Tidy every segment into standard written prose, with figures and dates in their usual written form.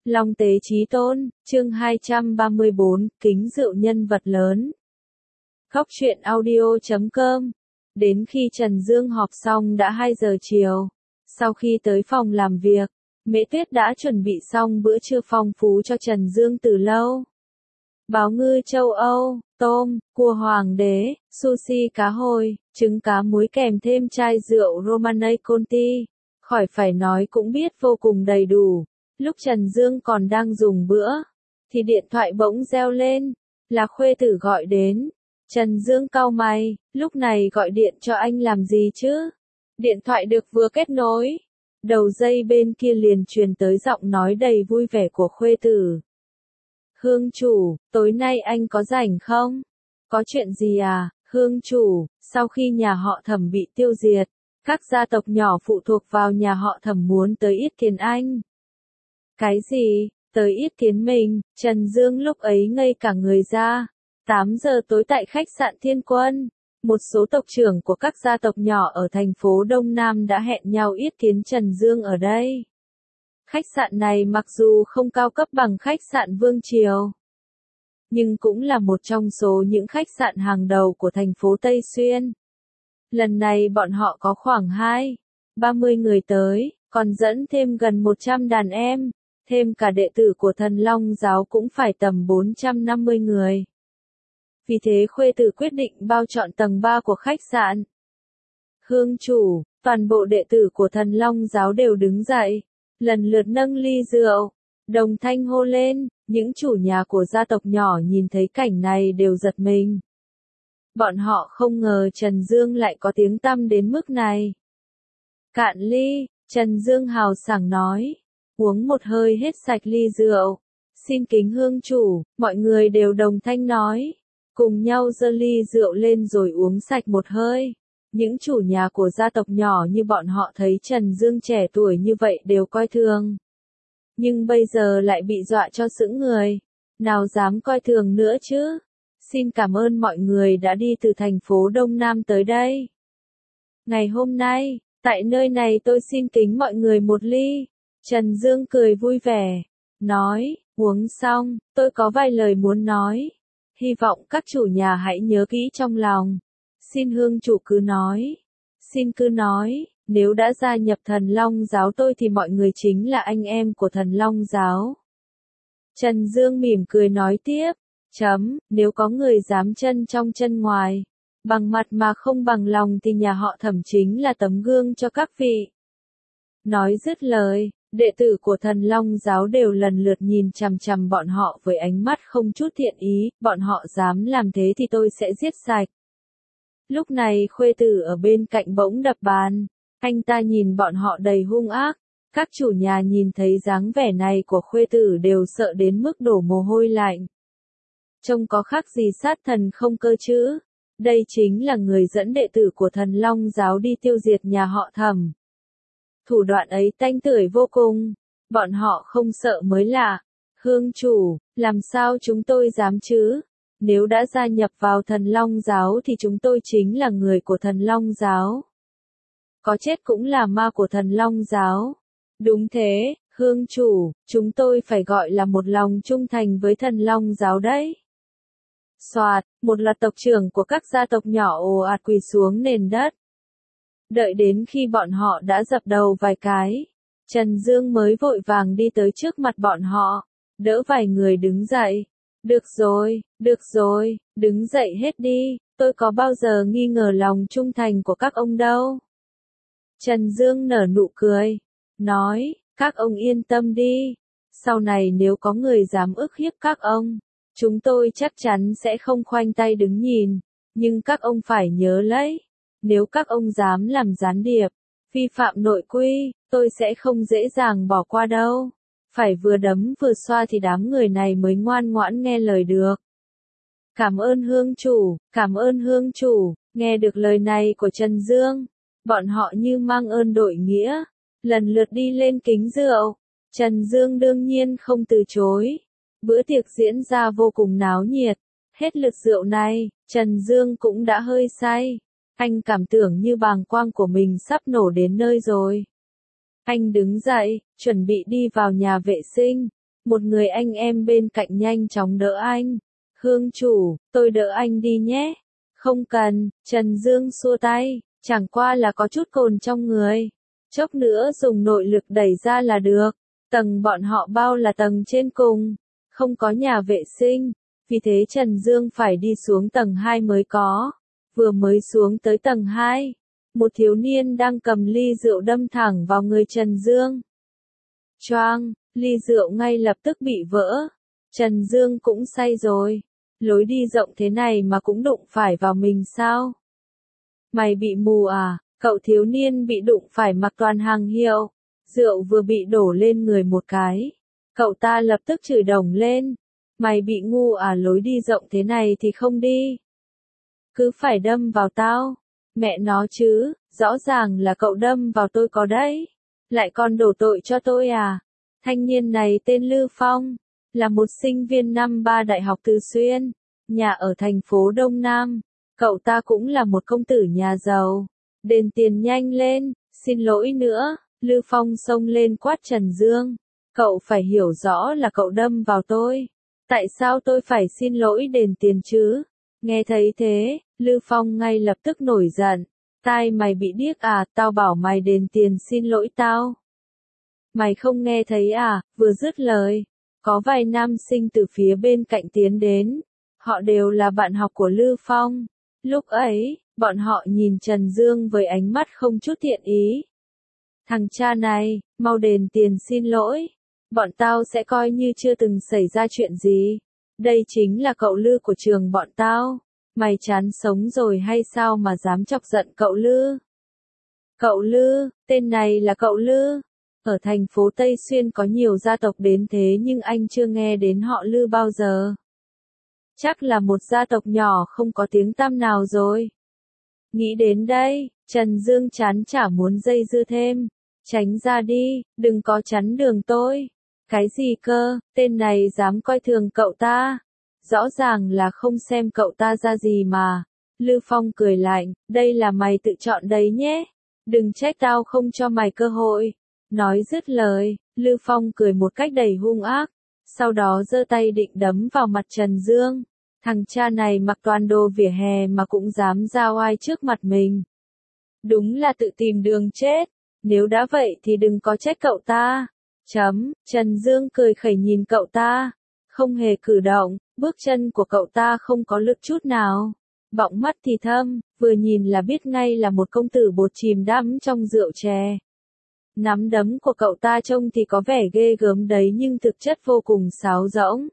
Long tế chí tôn, chương 234, kính rượu nhân vật lớn. Góc truyện audio.com. Đến khi Trần Dương họp xong đã 2 giờ chiều. Sau khi tới phòng làm việc, Mễ Tuyết đã chuẩn bị xong bữa trưa phong phú cho Trần Dương từ lâu. Báo ngư châu Âu, tôm, cua hoàng đế, sushi cá hồi, trứng cá muối kèm thêm chai rượu Romanée Conti. Khỏi phải nói cũng biết vô cùng đầy đủ. Lúc Trần Dương còn đang dùng bữa, thì điện thoại bỗng reo lên, là khuê tử gọi đến. Trần Dương cau mày, lúc này gọi điện cho anh làm gì chứ? Điện thoại được vừa kết nối, đầu dây bên kia liền truyền tới giọng nói đầy vui vẻ của khuê tử. Hương chủ, tối nay anh có rảnh không? Có chuyện gì à, Hương chủ? Sau khi nhà họ Thẩm bị tiêu diệt, các gia tộc nhỏ phụ thuộc vào nhà họ Thẩm muốn tới yết kiến anh. Cái gì? Tới yết kiến mình? Trần Dương lúc ấy ngây cả người ra. 8 giờ tối tại khách sạn Thiên Quân, một số tộc trưởng của các gia tộc nhỏ ở thành phố Đông Nam đã hẹn nhau yết kiến Trần Dương ở đây. Khách sạn này mặc dù không cao cấp bằng khách sạn Vương Triều, nhưng cũng là một trong số những khách sạn hàng đầu của thành phố Tây Xuyên. Lần này bọn họ có khoảng 30 người tới, còn dẫn thêm gần 100 đàn em, thêm cả đệ tử của Thần Long giáo cũng phải tầm 450 người. Vì thế khuê tử quyết định bao trọn tầng 3 của khách sạn. Hương chủ, toàn bộ đệ tử của Thần Long giáo đều đứng dậy, lần lượt nâng ly rượu, đồng thanh hô lên. Những chủ nhà của gia tộc nhỏ nhìn thấy cảnh này đều giật mình. Bọn họ không ngờ Trần Dương lại có tiếng tăm đến mức này. Cạn ly, Trần Dương hào sảng nói, uống một hơi hết sạch ly rượu. Xin kính hương chủ, mọi người đều đồng thanh nói, cùng nhau giơ ly rượu lên rồi uống sạch một hơi. Những chủ nhà của gia tộc nhỏ như bọn họ thấy Trần Dương trẻ tuổi như vậy đều coi thường. Nhưng bây giờ lại bị dọa cho sững người. Nào dám coi thường nữa chứ? Xin cảm ơn mọi người đã đi từ thành phố Đông Nam tới đây. Ngày hôm nay, tại nơi này tôi xin kính mọi người một ly. Trần Dương cười vui vẻ, nói, uống xong, tôi có vài lời muốn nói. Hy vọng các chủ nhà hãy nhớ kỹ trong lòng. Xin hương chủ cứ nói. Xin cứ nói, nếu đã gia nhập Thần Long giáo tôi thì mọi người chính là anh em của Thần Long giáo. Trần Dương mỉm cười nói tiếp, nếu có người dám chân trong chân ngoài, bằng mặt mà không bằng lòng thì nhà họ Thẩm chính là tấm gương cho các vị. Nói dứt lời, đệ tử của Thần Long giáo đều lần lượt nhìn chằm chằm bọn họ với ánh mắt không chút thiện ý, bọn họ dám làm thế thì tôi sẽ giết sạch. Lúc này khuê tử ở bên cạnh bỗng đập bàn, anh ta nhìn bọn họ đầy hung ác. Các chủ nhà nhìn thấy dáng vẻ này của khuê tử đều sợ đến mức đổ mồ hôi lạnh. Trông có khác gì sát thần không cơ chứ? Đây chính là người dẫn đệ tử của Thần Long giáo đi tiêu diệt nhà họ Thẩm. Thủ đoạn ấy tanh tưởi vô cùng, bọn họ không sợ mới lạ. Hương chủ, làm sao chúng tôi dám chứ? Nếu đã gia nhập vào Thần Long giáo thì chúng tôi chính là người của Thần Long giáo. Có chết cũng là ma của Thần Long giáo. Đúng thế, hương chủ, chúng tôi phải gọi là một lòng trung thành với Thần Long giáo đấy. Soạt, một loạt tộc trưởng của các gia tộc nhỏ ồ ạt quỳ xuống nền đất. Đợi đến khi bọn họ đã dập đầu vài cái, Trần Dương mới vội vàng đi tới trước mặt bọn họ, đỡ vài người đứng dậy. Được rồi, đứng dậy hết đi, tôi có bao giờ nghi ngờ lòng trung thành của các ông đâu. Trần Dương nở nụ cười, nói, các ông yên tâm đi, sau này nếu có người dám ức hiếp các ông, chúng tôi chắc chắn sẽ không khoanh tay đứng nhìn, nhưng các ông phải nhớ lấy, nếu các ông dám làm gián điệp, vi phạm nội quy, tôi sẽ không dễ dàng bỏ qua đâu. Phải vừa đấm vừa xoa thì đám người này mới ngoan ngoãn nghe lời được. Cảm ơn hương chủ, nghe được lời này của Trần Dương, bọn họ như mang ơn đội nghĩa, lần lượt đi lên kính rượu. Trần Dương đương nhiên không từ chối. Bữa tiệc diễn ra vô cùng náo nhiệt. Hết lượt rượu này, Trần Dương cũng đã hơi say. Anh cảm tưởng như bàng quang của mình sắp nổ đến nơi rồi. Anh đứng dậy, chuẩn bị đi vào nhà vệ sinh. Một người anh em bên cạnh nhanh chóng đỡ anh. Hương chủ, tôi đỡ anh đi nhé. Không cần, Trần Dương xua tay, chẳng qua là có chút cồn trong người. Chốc nữa dùng nội lực đẩy ra là được. Tầng bọn họ bao là tầng trên cùng, không có nhà vệ sinh, vì thế Trần Dương phải đi xuống tầng 2 mới có. Vừa mới xuống tới tầng 2, một thiếu niên đang cầm ly rượu đâm thẳng vào người Trần Dương. Choang, ly rượu ngay lập tức bị vỡ. Trần Dương cũng say rồi. Lối đi rộng thế này mà cũng đụng phải vào mình sao? Mày bị mù à? Cậu thiếu niên bị đụng phải mặc toàn hàng hiệu. Rượu vừa bị đổ lên người một cái. Cậu ta lập tức chửi đồng lên. Mày bị ngu à, lối đi rộng thế này thì không đi. Cứ phải đâm vào tao. Mẹ nó chứ, rõ ràng là cậu đâm vào tôi có đấy. Lại còn đổ tội cho tôi à? Thanh niên này tên Lư Phong, là một sinh viên năm 3 Đại học Từ Xuyên, nhà ở thành phố Đông Nam. Cậu ta cũng là một công tử nhà giàu. Đền tiền nhanh lên, xin lỗi nữa. Lư Phong xông lên quát Trần Dương. Cậu phải hiểu rõ là cậu đâm vào tôi. Tại sao tôi phải xin lỗi đền tiền chứ? Nghe thấy thế, Lư Phong ngay lập tức nổi giận. Tai mày bị điếc à, tao bảo mày đền tiền xin lỗi tao. Mày không nghe thấy à? Vừa dứt lời, có vài nam sinh từ phía bên cạnh tiến đến. Họ đều là bạn học của Lư Phong. Lúc ấy, bọn họ nhìn Trần Dương với ánh mắt không chút thiện ý. Thằng cha này, mau đền tiền xin lỗi. Bọn tao sẽ coi như chưa từng xảy ra chuyện gì. Đây chính là cậu Lư của trường bọn tao. Mày chán sống rồi hay sao mà dám chọc giận cậu Lư? Cậu Lư, tên này là cậu Lư. Ở thành phố Tây Xuyên có nhiều gia tộc đến thế nhưng anh chưa nghe đến họ Lư bao giờ. Chắc là một gia tộc nhỏ không có tiếng tăm nào rồi. Nghĩ đến đây, Trần Dương chán chả muốn dây dưa thêm. Tránh ra đi, đừng có chắn đường tôi. Cái gì cơ, tên này dám coi thường cậu ta. Rõ ràng là không xem cậu ta ra gì mà. Lư Phong cười lạnh, đây là mày tự chọn đấy nhé. Đừng trách tao không cho mày cơ hội. Nói dứt lời, Lư Phong cười một cách đầy hung ác. Sau đó giơ tay định đấm vào mặt Trần Dương. Thằng cha này mặc toàn đồ vỉa hè mà cũng dám ra oai trước mặt mình. Đúng là tự tìm đường chết. Nếu đã vậy thì đừng có trách cậu ta. Trần Dương cười khẩy nhìn cậu ta. Không hề cử động, bước chân của cậu ta không có lực chút nào. Bọng mắt thì thâm, vừa nhìn là biết ngay là một công tử bột chìm đắm trong rượu chè. Nắm đấm của cậu ta trông thì có vẻ ghê gớm đấy nhưng thực chất vô cùng sáo rỗng.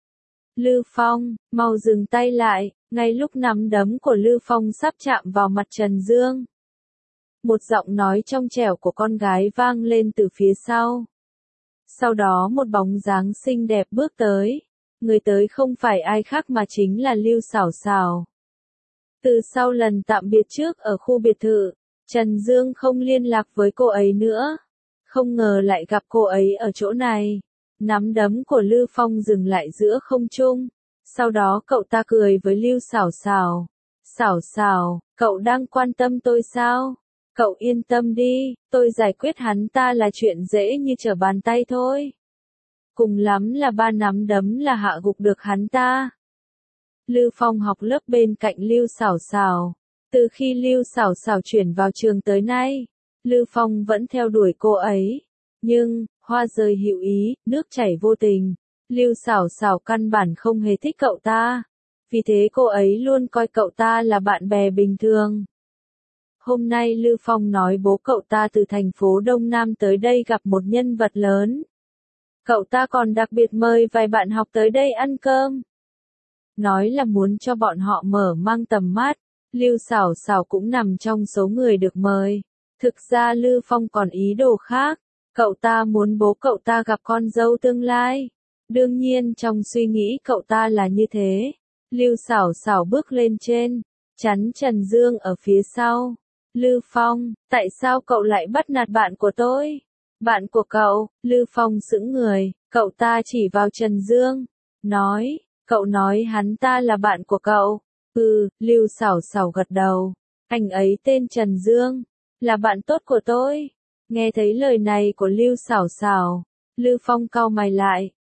Lư Phong, mau dừng tay lại, ngay lúc nắm đấm của Lư Phong sắp chạm vào mặt Trần Dương. Một giọng nói trong trẻo của con gái vang lên từ phía sau. Sau đó một bóng dáng xinh đẹp bước tới. Người tới không phải ai khác mà chính là Lưu Sảo Sảo. Từ sau lần tạm biệt trước ở khu biệt thự, Trần Dương không liên lạc với cô ấy nữa. Không ngờ lại gặp cô ấy ở chỗ này. Nắm đấm của Lư Phong dừng lại giữa không trung. Sau đó cậu ta cười với Lưu Sảo Sảo. Sảo Sảo, cậu đang quan tâm tôi sao? Cậu yên tâm đi, tôi giải quyết hắn ta là chuyện dễ như trở bàn tay thôi. Cùng lắm là 3 nắm đấm là hạ gục được hắn ta. Lư Phong học lớp bên cạnh Lưu Sảo Sảo. Từ khi Lưu Sảo Sảo chuyển vào trường tới nay, Lư Phong vẫn theo đuổi cô ấy. Nhưng, hoa rơi hữu ý, nước chảy vô tình. Lưu Sảo Sảo căn bản không hề thích cậu ta. Vì thế cô ấy luôn coi cậu ta là bạn bè bình thường. Hôm nay Lư Phong nói bố cậu ta từ thành phố Đông Nam tới đây gặp một nhân vật lớn. Cậu ta còn đặc biệt mời vài bạn học tới đây ăn cơm. Nói là muốn cho bọn họ mở mang tầm mắt. Lưu Sảo Sảo cũng nằm trong số người được mời. Thực ra Lư Phong còn ý đồ khác. Cậu ta muốn bố cậu ta gặp con dâu tương lai. Đương nhiên trong suy nghĩ cậu ta là như thế. Lưu Sảo Sảo bước lên trên, chắn Trần Dương ở phía sau. Lư Phong, tại sao cậu lại bắt nạt bạn của tôi? Bạn của cậu? Lư Phong sững người, cậu ta chỉ vào Trần Dương. Nói, cậu nói hắn ta là bạn của cậu. Lưu Sảo Sảo gật đầu. Anh ấy tên Trần Dương, là bạn tốt của tôi. Nghe thấy lời này của Lưu Sảo Sảo, Lư Phong cau mày lại.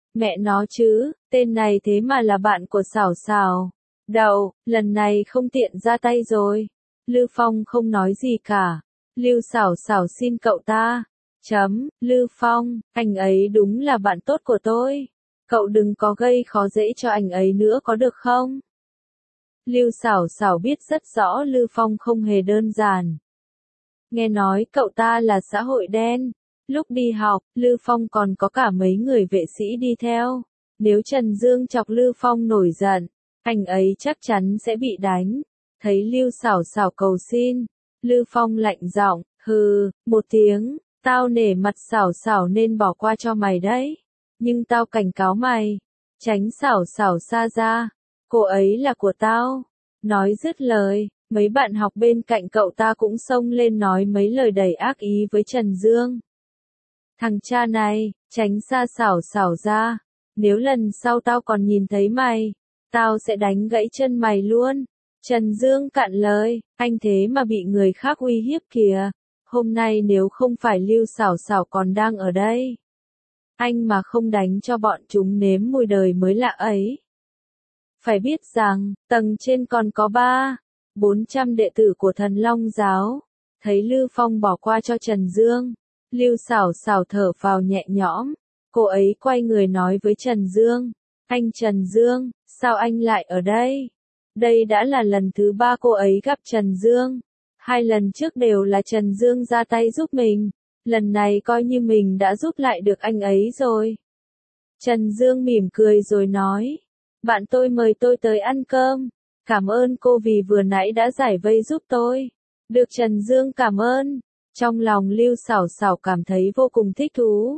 Mẹ nó chứ, tên này thế mà là bạn của Sảo Sảo. Đậu, lần này không tiện ra tay rồi. Lư Phong không nói gì cả. Lưu Sảo Sảo xin cậu ta. Lư Phong, anh ấy đúng là bạn tốt của tôi. Cậu đừng có gây khó dễ cho anh ấy nữa có được không? Lưu Sảo Sảo biết rất rõ Lư Phong không hề đơn giản. Nghe nói cậu ta là xã hội đen. Lúc đi học, Lư Phong còn có cả mấy người vệ sĩ đi theo. Nếu Trần Dương chọc Lư Phong nổi giận, anh ấy chắc chắn sẽ bị đánh. Thấy Lưu Sảo Sảo cầu xin, Lư Phong lạnh giọng, hừ, một tiếng, tao nể mặt Sảo Sảo nên bỏ qua cho mày đấy. Nhưng tao cảnh cáo mày, tránh Sảo Sảo xa ra, cô ấy là của tao. Nói dứt lời, mấy bạn học bên cạnh cậu ta cũng xông lên nói mấy lời đầy ác ý với Trần Dương. Thằng cha này, tránh xa Sảo Sảo ra, nếu lần sau tao còn nhìn thấy mày, tao sẽ đánh gãy chân mày luôn. Trần Dương cạn lời, anh thế mà bị người khác uy hiếp kìa. Hôm nay nếu không phải Lưu Sảo Sảo còn đang ở đây, anh mà không đánh cho bọn chúng nếm mùi đời mới lạ ấy. Phải biết rằng, tầng trên còn có 400 đệ tử của Thần Long Giáo. Thấy Lư Phong bỏ qua cho Trần Dương, Lưu Sảo Sảo thở phào nhẹ nhõm. Cô ấy quay người nói với Trần Dương, anh Trần Dương, sao anh lại ở đây? Đây đã là lần thứ 3 cô ấy gặp Trần Dương. 2 lần trước đều là Trần Dương ra tay giúp mình. Lần này coi như mình đã giúp lại được anh ấy rồi. Trần Dương mỉm cười rồi nói, bạn tôi mời tôi tới ăn cơm. Cảm ơn cô vì vừa nãy đã giải vây giúp tôi. Được Trần Dương cảm ơn. Trong lòng Lưu Sảo Sảo cảm thấy vô cùng thích thú.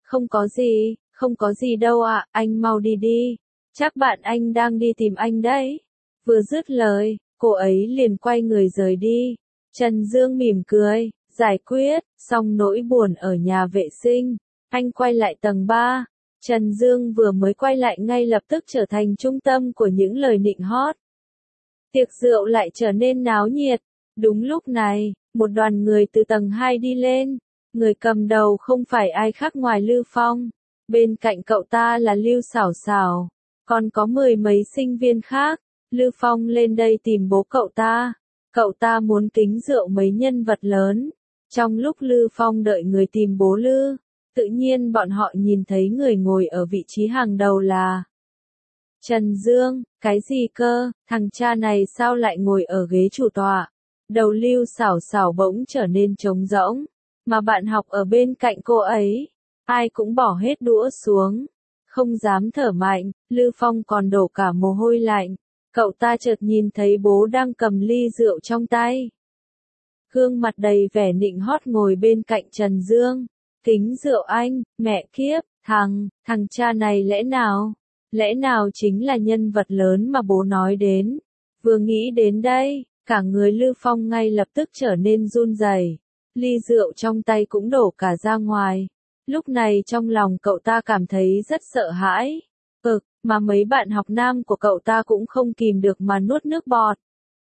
Không có gì đâu ạ, anh mau đi đi. Chắc bạn anh đang đi tìm anh đấy. Vừa dứt lời, cô ấy liền quay người rời đi. Trần Dương mỉm cười, giải quyết, xong nỗi buồn ở nhà vệ sinh. Anh quay lại tầng 3. Trần Dương vừa mới quay lại ngay lập tức trở thành trung tâm của những lời nịnh hót. Tiệc rượu lại trở nên náo nhiệt. Đúng lúc này, một đoàn người từ tầng 2 đi lên. Người cầm đầu không phải ai khác ngoài Lư Phong. Bên cạnh cậu ta là Lưu Sảo Sảo. Còn có 10 mấy sinh viên khác. Lư Phong lên đây tìm bố cậu ta. Cậu ta muốn kính rượu mấy nhân vật lớn. Trong lúc Lư Phong đợi người tìm bố Lư, tự nhiên bọn họ nhìn thấy người ngồi ở vị trí hàng đầu là Trần Dương. Cái gì cơ, thằng cha này sao lại ngồi ở ghế chủ tọa? Đầu Lưu Sảo Sảo bỗng trở nên trống rỗng, mà bạn học ở bên cạnh cô ấy, ai cũng bỏ hết đũa xuống, không dám thở mạnh. Lư Phong còn đổ cả mồ hôi lạnh. Cậu ta chợt nhìn thấy bố đang cầm ly rượu trong tay. Gương mặt đầy vẻ nịnh hót ngồi bên cạnh Trần Dương. Kính rượu anh, mẹ kiếp, thằng cha này lẽ nào chính là nhân vật lớn mà bố nói đến. Vừa nghĩ đến đây, cả người Lư Phong ngay lập tức trở nên run rẩy. Ly rượu trong tay cũng đổ cả ra ngoài. Lúc này trong lòng cậu ta cảm thấy rất sợ hãi. Mà mấy bạn học nam của cậu ta cũng không kìm được mà nuốt nước bọt.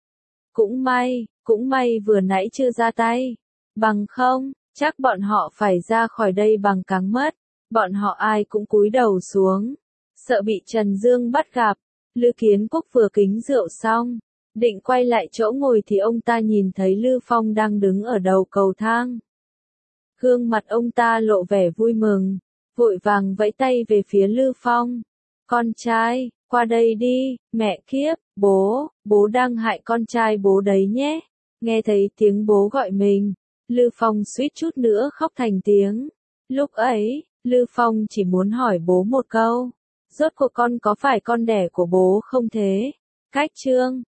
Cũng may vừa nãy chưa ra tay. Bằng không, chắc bọn họ phải ra khỏi đây bằng cáng mất. Bọn họ ai cũng cúi đầu xuống, sợ bị Trần Dương bắt gặp. Lư Kiến Quốc vừa kính rượu xong, định quay lại chỗ ngồi thì ông ta nhìn thấy Lư Phong đang đứng ở đầu cầu thang. Gương mặt ông ta lộ vẻ vui mừng, vội vàng vẫy tay về phía Lư Phong. Con trai, qua đây đi, mẹ kiếp, bố đang hại con trai bố đấy nhé. Nghe thấy tiếng bố gọi mình, Lư Phong suýt chút nữa khóc thành tiếng. Lúc ấy, Lư Phong chỉ muốn hỏi bố một câu. Rốt cuộc con có phải con đẻ của bố không thế? Cách chương